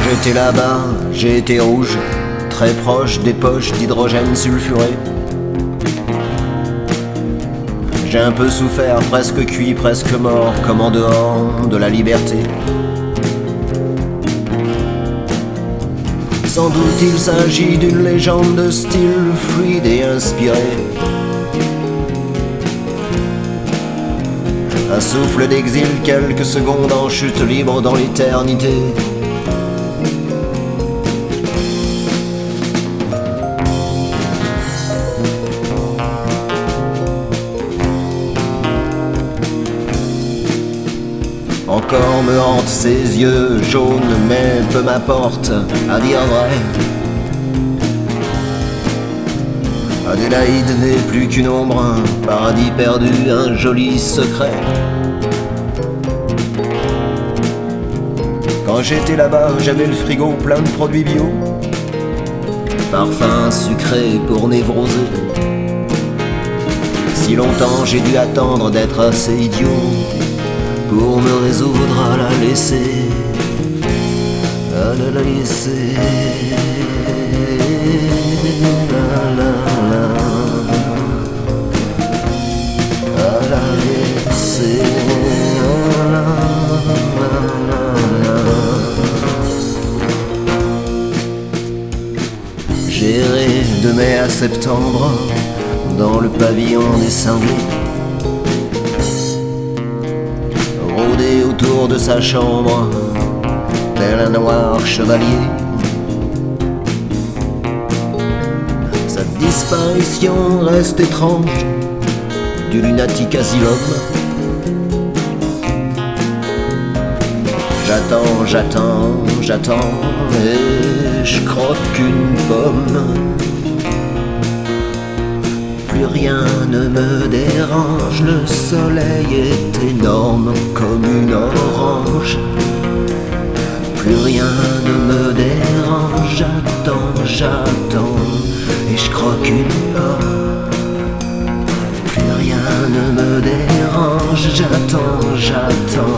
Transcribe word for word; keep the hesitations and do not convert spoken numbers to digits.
j'étais là-bas, j'ai été rouge, très proche des poches d'hydrogène sulfuré. J'ai un peu souffert, presque cuit, presque mort, comme en dehors de la liberté. Sans doute il s'agit d'une légende de style fluide et inspiré. Un souffle d'exil, quelques secondes en chute libre dans l'éternité. Encore me hantent ses yeux jaunes, mais peu m'importe, à dire vrai. Adélaïde n'est plus qu'une ombre, un paradis perdu, un joli secret. Quand j'étais là-bas, j'avais le frigo plein de produits bio, parfums sucrés pour névroser. Si longtemps j'ai dû attendre d'être assez idiot pour me résoudre à la laisser, à la laisser, la, la, la, à la laisser, la, la, la, la. J'errai de mai à septembre dans le pavillon des cinglés, rôdé autour de sa chambre, tel un noir chevalier. Sa disparition reste étrange, du lunatique asylum. J'attends, j'attends, j'attends, et je croque une pomme. Plus rien ne me dérange, le soleil est énorme comme une orange. Plus rien ne me dérange, j'attends, j'attends, et je croque une pomme. Plus rien ne me dérange, j'attends, j'attends,